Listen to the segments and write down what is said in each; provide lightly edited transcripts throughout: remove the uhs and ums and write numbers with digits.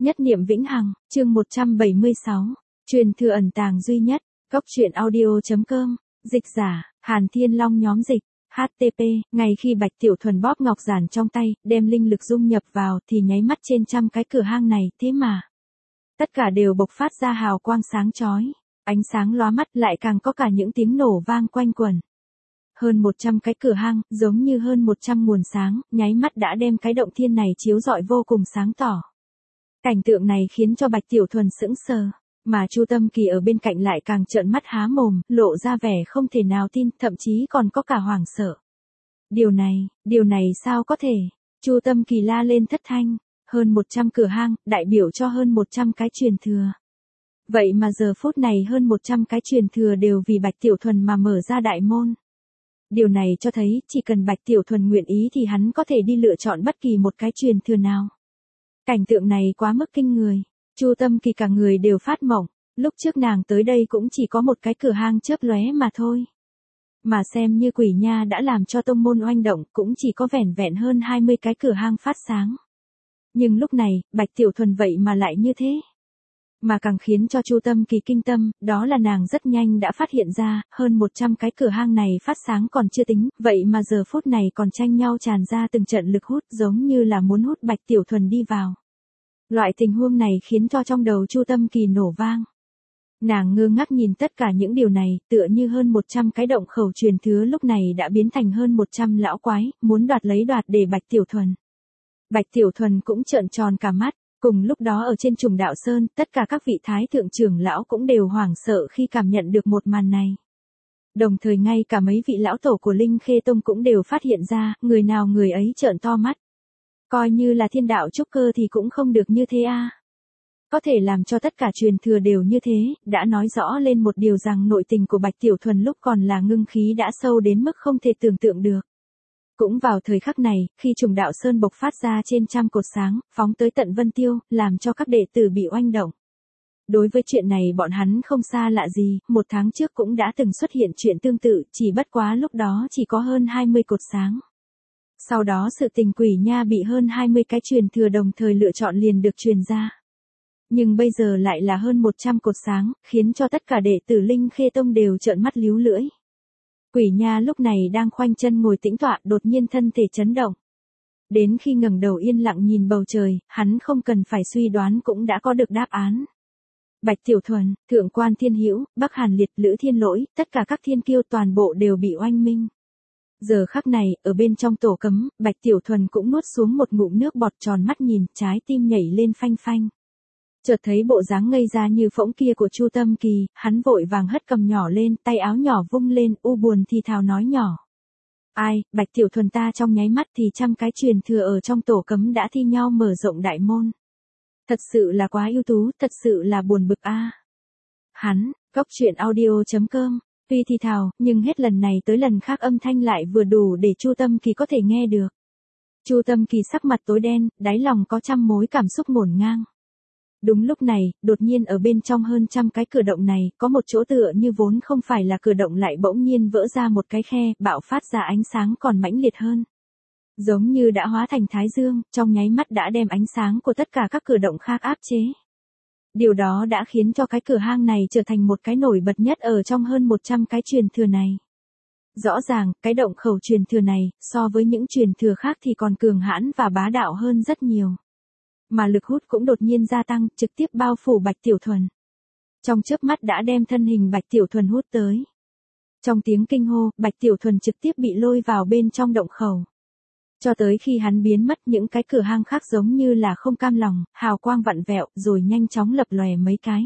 Nhất niệm vĩnh hằng, chương 176. Truyền thừa ẩn tàng duy nhất. Góc truyện audio.com. Dịch giả, Hàn Thiên Long nhóm dịch. HTP, ngày khi Bạch Tiểu Thuần bóp ngọc giản trong tay, đem linh lực dung nhập vào thì nháy mắt trên trăm cái cửa hang này, thế mà. Tất cả đều bộc phát ra hào quang sáng chói. Ánh sáng lóa mắt lại càng có cả những tiếng nổ vang quanh quẩn. Hơn 100 cái cửa hang, giống như hơn 100 nguồn sáng, nháy mắt đã đem cái động thiên này chiếu rọi vô cùng sáng tỏ. Cảnh tượng này khiến cho Bạch Tiểu Thuần sững sờ, mà Chu Tâm Kỳ ở bên cạnh lại càng trợn mắt há mồm, lộ ra vẻ không thể nào tin, thậm chí còn có cả hoảng sợ. Điều này sao có thể? Chu Tâm Kỳ la lên thất thanh, hơn 100 cửa hang, đại biểu cho hơn 100 cái truyền thừa. Vậy mà giờ phút này hơn 100 cái truyền thừa đều vì Bạch Tiểu Thuần mà mở ra đại môn. Điều này cho thấy, chỉ cần Bạch Tiểu Thuần nguyện ý thì hắn có thể đi lựa chọn bất kỳ một cái truyền thừa nào. Cảnh tượng này quá mức kinh người. Chu Tâm Kỳ cả người đều phát mộng, lúc trước nàng tới đây cũng chỉ có một cái cửa hang chớp lóe mà thôi. Mà xem như Quỷ Nha đã làm cho tông môn oanh động, cũng chỉ có vẻn vẹn hơn 20 cái cửa hang phát sáng. Nhưng lúc này, Bạch Tiểu Thuần vậy mà lại như thế. Mà càng khiến cho Chu Tâm Kỳ kinh tâm, đó là nàng rất nhanh đã phát hiện ra, hơn 100 cái cửa hang này phát sáng còn chưa tính, vậy mà giờ phút này còn tranh nhau tràn ra từng trận lực hút, giống như là muốn hút Bạch Tiểu Thuần đi vào. Loại tình huống này khiến cho trong đầu Chu Tâm Kỳ nổ vang. Nàng ngơ ngác nhìn tất cả những điều này, tựa như hơn 100 cái động khẩu truyền thừa lúc này đã biến thành hơn 100 lão quái, muốn đoạt để Bạch Tiểu Thuần. Bạch Tiểu Thuần cũng trợn tròn cả mắt. Cùng lúc đó ở trên Trùng Đạo Sơn, tất cả các vị thái thượng trưởng lão cũng đều hoảng sợ khi cảm nhận được một màn này. Đồng thời ngay cả mấy vị lão tổ của Linh Khê Tông cũng đều phát hiện ra, người nào người ấy trợn to mắt. Coi như là thiên đạo trúc cơ thì cũng không được như thế a. Có thể làm cho tất cả truyền thừa đều như thế, đã nói rõ lên một điều rằng nội tình của Bạch Tiểu Thuần lúc còn là ngưng khí đã sâu đến mức không thể tưởng tượng được. Cũng vào thời khắc này, khi Trùng Đạo Sơn bộc phát ra trên trăm cột sáng, phóng tới tận Vân Tiêu, làm cho các đệ tử bị oanh động. Đối với chuyện này bọn hắn không xa lạ gì, một tháng trước cũng đã từng xuất hiện chuyện tương tự, chỉ bất quá lúc đó chỉ có hơn 20 cột sáng. Sau đó sự tình Quỷ Nha bị hơn 20 cái truyền thừa đồng thời lựa chọn liền được truyền ra. Nhưng bây giờ lại là hơn 100 cột sáng, khiến cho tất cả đệ tử Linh Khê Tông đều trợn mắt líu lưỡi. Quỷ Nha lúc này đang khoanh chân ngồi tĩnh tọa, đột nhiên thân thể chấn động. Đến khi ngẩng đầu yên lặng nhìn bầu trời, hắn không cần phải suy đoán cũng đã có được đáp án. Bạch Tiểu Thuần, Thượng Quan Thiên Hữu, Bắc Hàn Liệt, Lữ Thiên Lỗi, tất cả các thiên kiêu toàn bộ đều bị oanh minh. Giờ khắc này, ở bên trong tổ cấm, Bạch Tiểu Thuần cũng nuốt xuống một ngụm nước bọt, tròn mắt nhìn, trái tim nhảy lên phanh phanh. Chợt thấy bộ dáng ngây ra như phỗng kia của Chu Tâm Kỳ, hắn vội vàng hất cầm nhỏ lên, tay áo nhỏ vung lên, u buồn thì thào nói nhỏ. Ai, Bạch Tiểu Thuần ta trong nháy mắt thì trăm cái truyền thừa ở trong tổ cấm đã thi nhau mở rộng đại môn. Thật sự là quá ưu tú, thật sự là buồn bực a. Hắn, góc truyện audio.com, tuy thì thào, nhưng hết lần này tới lần khác âm thanh lại vừa đủ để Chu Tâm Kỳ có thể nghe được. Chu Tâm Kỳ sắc mặt tối đen, đáy lòng có trăm mối cảm xúc ngổn ngang. Đúng lúc này, đột nhiên ở bên trong hơn trăm cái cửa động này, có một chỗ tựa như vốn không phải là cửa động lại bỗng nhiên vỡ ra một cái khe, bạo phát ra ánh sáng còn mãnh liệt hơn. Giống như đã hóa thành thái dương, trong nháy mắt đã đem ánh sáng của tất cả các cửa động khác áp chế. Điều đó đã khiến cho cái cửa hang này trở thành một cái nổi bật nhất ở trong hơn 100 cái truyền thừa này. Rõ ràng, cái động khẩu truyền thừa này, so với những truyền thừa khác thì còn cường hãn và bá đạo hơn rất nhiều. Mà lực hút cũng đột nhiên gia tăng, trực tiếp bao phủ Bạch Tiểu Thuần. Trong chớp mắt đã đem thân hình Bạch Tiểu Thuần hút tới. Trong tiếng kinh hô, Bạch Tiểu Thuần trực tiếp bị lôi vào bên trong động khẩu. Cho tới khi hắn biến mất, những cái cửa hang khác giống như là không cam lòng, hào quang vặn vẹo, rồi nhanh chóng lập lòe mấy cái.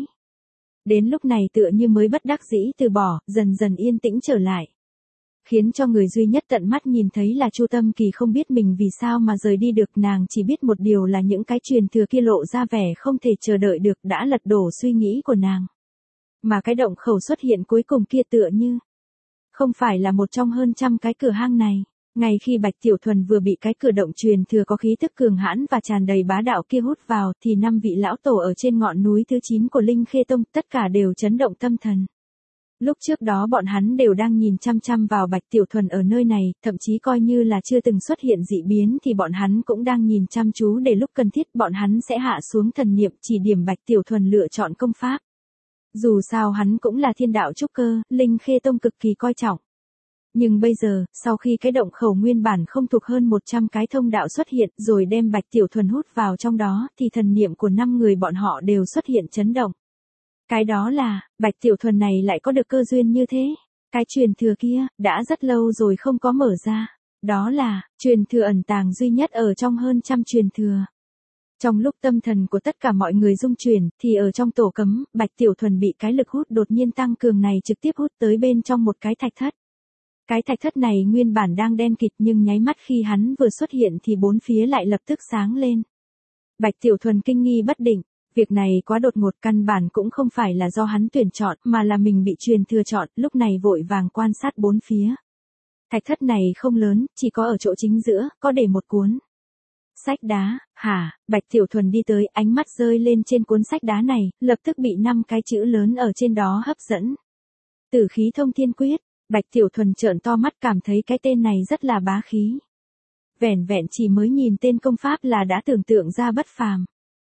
Đến lúc này tựa như mới bất đắc dĩ từ bỏ, dần dần yên tĩnh trở lại. Khiến cho người duy nhất tận mắt nhìn thấy là Chu Tâm Kỳ không biết mình vì sao mà rời đi được, nàng chỉ biết một điều là những cái truyền thừa kia lộ ra vẻ không thể chờ đợi được đã lật đổ suy nghĩ của nàng. Mà cái động khẩu xuất hiện cuối cùng kia tựa như không phải là một trong hơn trăm cái cửa hang này. Ngay khi Bạch Tiểu Thuần vừa bị cái cửa động truyền thừa có khí tức cường hãn và tràn đầy bá đạo kia hút vào thì 5 vị lão tổ ở trên ngọn núi thứ 9 của Linh Khê Tông tất cả đều chấn động tâm thần. Lúc trước đó bọn hắn đều đang nhìn chăm chăm vào Bạch Tiểu Thuần ở nơi này, thậm chí coi như là chưa từng xuất hiện dị biến thì bọn hắn cũng đang nhìn chăm chú để lúc cần thiết bọn hắn sẽ hạ xuống thần niệm chỉ điểm Bạch Tiểu Thuần lựa chọn công pháp. Dù sao hắn cũng là thiên đạo trúc cơ, Linh Khê Tông cực kỳ coi trọng. Nhưng bây giờ, sau khi cái động khẩu nguyên bản không thuộc hơn 100 cái thông đạo xuất hiện rồi đem Bạch Tiểu Thuần hút vào trong đó thì thần niệm của 5 người bọn họ đều xuất hiện chấn động. Cái đó là, Bạch Tiểu Thuần này lại có được cơ duyên như thế. Cái truyền thừa kia, đã rất lâu rồi không có mở ra. Đó là, truyền thừa ẩn tàng duy nhất ở trong hơn trăm truyền thừa. Trong lúc tâm thần của tất cả mọi người rung chuyển, thì ở trong tổ cấm, Bạch Tiểu Thuần bị cái lực hút đột nhiên tăng cường này trực tiếp hút tới bên trong một cái thạch thất. Cái thạch thất này nguyên bản đang đen kịt nhưng nháy mắt khi hắn vừa xuất hiện thì bốn phía lại lập tức sáng lên. Bạch Tiểu Thuần kinh nghi bất định. Việc này quá đột ngột, căn bản cũng không phải là do hắn tuyển chọn mà là mình bị truyền thừa chọn, lúc này vội vàng quan sát bốn phía. Thạch thất này không lớn, chỉ có ở chỗ chính giữa, có để một cuốn sách đá. Bạch Tiểu Thuần đi tới, ánh mắt rơi lên trên cuốn sách đá này, lập tức bị 5 cái chữ lớn ở trên đó hấp dẫn. Tử khí thông thiên quyết. Bạch Tiểu Thuần trợn to mắt cảm thấy cái tên này rất là bá khí. Vẻn vẹn chỉ mới nhìn tên công pháp là đã tưởng tượng ra bất phàm.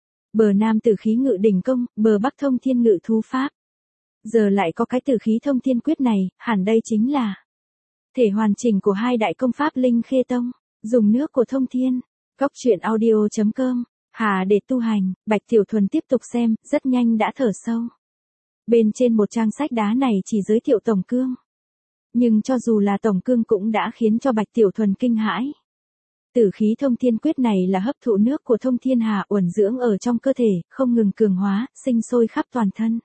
Bờ Nam tử khí ngự đỉnh công, bờ Bắc thông thiên ngự thú pháp. Giờ lại có cái tử khí thông thiên quyết này, hẳn đây chính là thể hoàn chỉnh của hai đại công pháp Linh Khê Tông, dùng nước của thông thiên. Góc truyện audio.com. Để tu hành, Bạch Tiểu Thuần tiếp tục xem, rất nhanh đã thở sâu. Bên trên một trang sách đá này chỉ giới thiệu tổng cương. Nhưng cho dù là tổng cương cũng đã khiến cho Bạch Tiểu Thuần kinh hãi. Tử khí thông thiên quyết này là hấp thụ nước của thông thiên hà uẩn dưỡng ở trong cơ thể, không ngừng cường hóa, sinh sôi khắp toàn thân.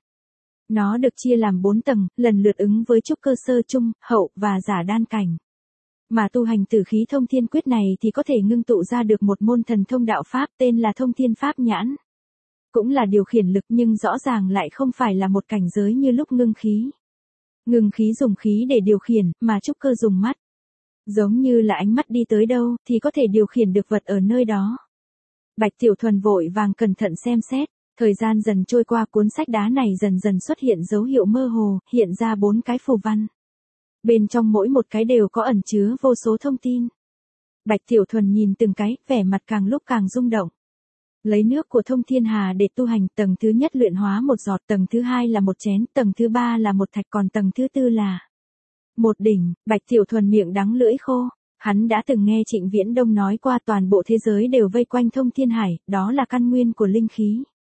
Nó được chia làm 4 tầng, lần lượt ứng với trúc cơ sơ trung, hậu và giả đan cảnh. Mà tu hành tử khí thông thiên quyết này thì có thể ngưng tụ ra được một môn thần thông đạo pháp tên là thông thiên pháp nhãn. Cũng là điều khiển lực nhưng rõ ràng lại không phải là một cảnh giới như lúc ngưng khí. Ngưng khí dùng khí để điều khiển, mà trúc cơ dùng mắt. Giống như là ánh mắt đi tới đâu, thì có thể điều khiển được vật ở nơi đó. Bạch Tiểu Thuần vội vàng cẩn thận xem xét, thời gian dần trôi qua cuốn sách đá này dần dần xuất hiện dấu hiệu mơ hồ, hiện ra 4 cái phù văn. Bên trong mỗi một cái đều có ẩn chứa vô số thông tin. Bạch Tiểu Thuần nhìn từng cái, vẻ mặt càng lúc càng rung động. Lấy nước của thông thiên hà để tu hành, tầng thứ nhất luyện hóa một giọt, tầng thứ hai là một chén, tầng thứ ba là một thạch, còn tầng thứ tư là một đỉnh. Bạch Tiểu Thuần miệng đắng lưỡi khô. Hắn đã từng nghe Trịnh Viễn Đông nói qua toàn bộ thế giới đều vây quanh thông thiên hải, đó là căn nguyên của linh khí.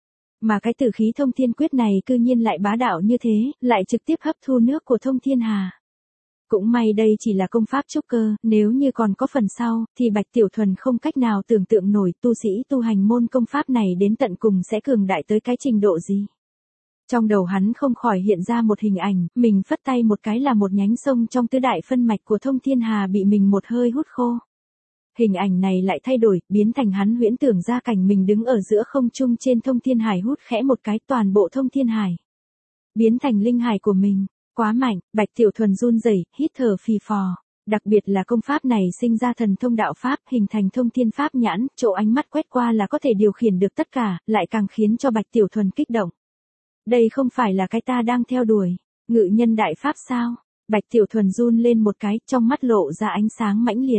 Mà cái tử khí thông thiên quyết này cư nhiên lại bá đạo như thế, lại trực tiếp hấp thu nước của thông thiên hà. Cũng may đây chỉ là công pháp trúc cơ, nếu như còn có phần sau, thì Bạch Tiểu Thuần không cách nào tưởng tượng nổi tu sĩ tu hành môn công pháp này đến tận cùng sẽ cường đại tới cái trình độ gì. Trong đầu hắn không khỏi hiện ra một hình ảnh, mình phất tay một cái là một nhánh sông trong tứ đại phân mạch của thông thiên hà bị mình một hơi hút khô. Hình ảnh này lại thay đổi, biến thành hắn huyễn tưởng ra cảnh mình đứng ở giữa không trung trên thông thiên hải hút khẽ một cái toàn bộ thông thiên hải. Biến thành linh hải của mình. Quá mạnh, Bạch Tiểu Thuần run rẩy, hít thở phì phò. Đặc biệt là công pháp này sinh ra thần thông đạo pháp, hình thành thông thiên pháp nhãn, chỗ ánh mắt quét qua là có thể điều khiển được tất cả, lại càng khiến cho Bạch Tiểu Thuần kích động. Đây không phải là cái ta đang theo đuổi, ngự nhân đại pháp sao? Bạch Tiểu Thuần run lên một cái, trong mắt lộ ra ánh sáng mãnh liệt.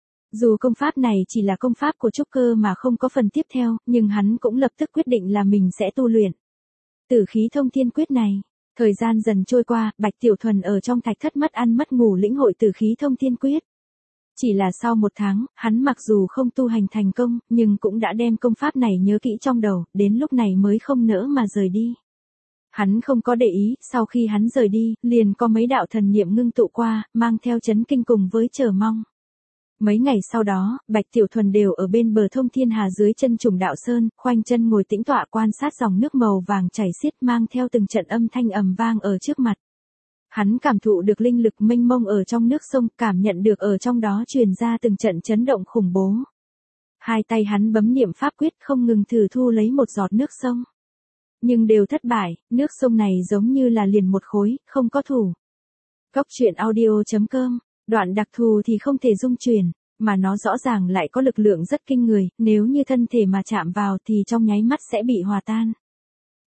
Dù công pháp này chỉ là công pháp của trúc cơ mà không có phần tiếp theo, nhưng hắn cũng lập tức quyết định là mình sẽ tu luyện tử khí thông thiên quyết này. Thời gian dần trôi qua, Bạch Tiểu Thuần ở trong thạch thất mất ăn mất ngủ lĩnh hội tử khí thông thiên quyết. Chỉ là sau 1 tháng, hắn mặc dù không tu hành thành công, nhưng cũng đã đem công pháp này nhớ kỹ trong đầu, đến lúc này mới không nỡ mà rời đi. Hắn không có để ý, sau khi hắn rời đi, liền có mấy đạo thần niệm ngưng tụ qua, mang theo chấn kinh cùng với chờ mong. Mấy ngày sau đó, Bạch Tiểu Thuần đều ở bên bờ thông thiên hà dưới chân trùng đạo sơn, khoanh chân ngồi tĩnh tọa quan sát dòng nước màu vàng chảy xiết mang theo từng trận âm thanh ầm vang ở trước mặt. Hắn cảm thụ được linh lực mênh mông ở trong nước sông, cảm nhận được ở trong đó truyền ra từng trận chấn động khủng bố. Hai tay hắn bấm niệm pháp quyết không ngừng thử thu lấy một giọt nước sông. Nhưng đều thất bại, nước sông này giống như là liền một khối, không có thủ. Góc truyện audio.com. Đoạn đặc thù thì không thể dung chuyển, mà nó rõ ràng lại có lực lượng rất kinh người, nếu như thân thể mà chạm vào thì trong nháy mắt sẽ bị hòa tan.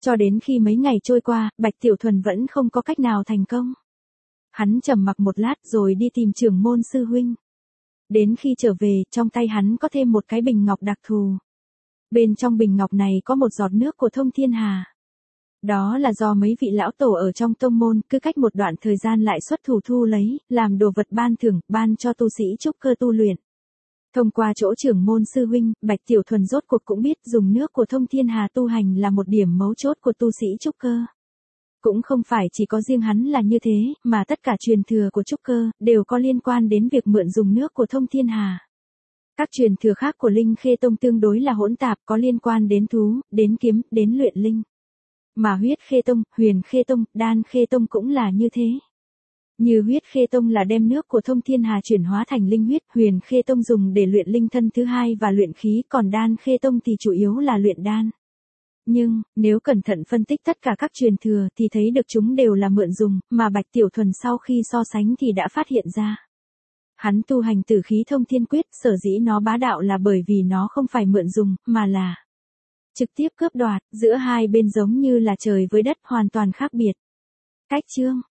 Cho đến khi mấy ngày trôi qua, Bạch Tiểu Thuần vẫn không có cách nào thành công. Hắn trầm mặc một lát rồi đi tìm trưởng môn sư huynh. Đến khi trở về, trong tay hắn có thêm một cái bình ngọc đặc thù. Bên trong bình ngọc này có một giọt nước của Thông Thiên Hà. Đó là do mấy vị lão tổ ở trong tông môn cứ cách một đoạn thời gian lại xuất thủ thu lấy, làm đồ vật ban thưởng, ban cho tu sĩ trúc cơ tu luyện. Thông qua chỗ trưởng môn sư huynh, Bạch Tiểu Thuần rốt cuộc cũng biết dùng nước của Thông Thiên Hà tu hành là một điểm mấu chốt của tu sĩ trúc cơ. Cũng không phải chỉ có riêng hắn là như thế, mà tất cả truyền thừa của trúc cơ, đều có liên quan đến việc mượn dùng nước của Thông Thiên Hà. Các truyền thừa khác của Linh Khê Tông tương đối là hỗn tạp, có liên quan đến thú, đến kiếm, đến luyện linh. Mà Huyết Khê Tông, Huyền Khê Tông, Đan Khê Tông cũng là như thế. Như Huyết Khê Tông là đem nước của Thông Thiên Hà chuyển hóa thành linh huyết, Huyền Khê Tông dùng để luyện linh thân thứ hai và luyện khí, còn Đan Khê Tông thì chủ yếu là luyện đan. Nhưng, nếu cẩn thận phân tích tất cả các truyền thừa thì thấy được chúng đều là mượn dùng, mà Bạch Tiểu Thuần sau khi so sánh thì đã phát hiện ra. Hắn tu hành Tử Khí Thông Thiên Quyết, sở dĩ nó bá đạo là bởi vì nó không phải mượn dùng, mà là trực tiếp cướp đoạt, giữa hai bên giống như là trời với đất, hoàn toàn khác biệt. Cách chương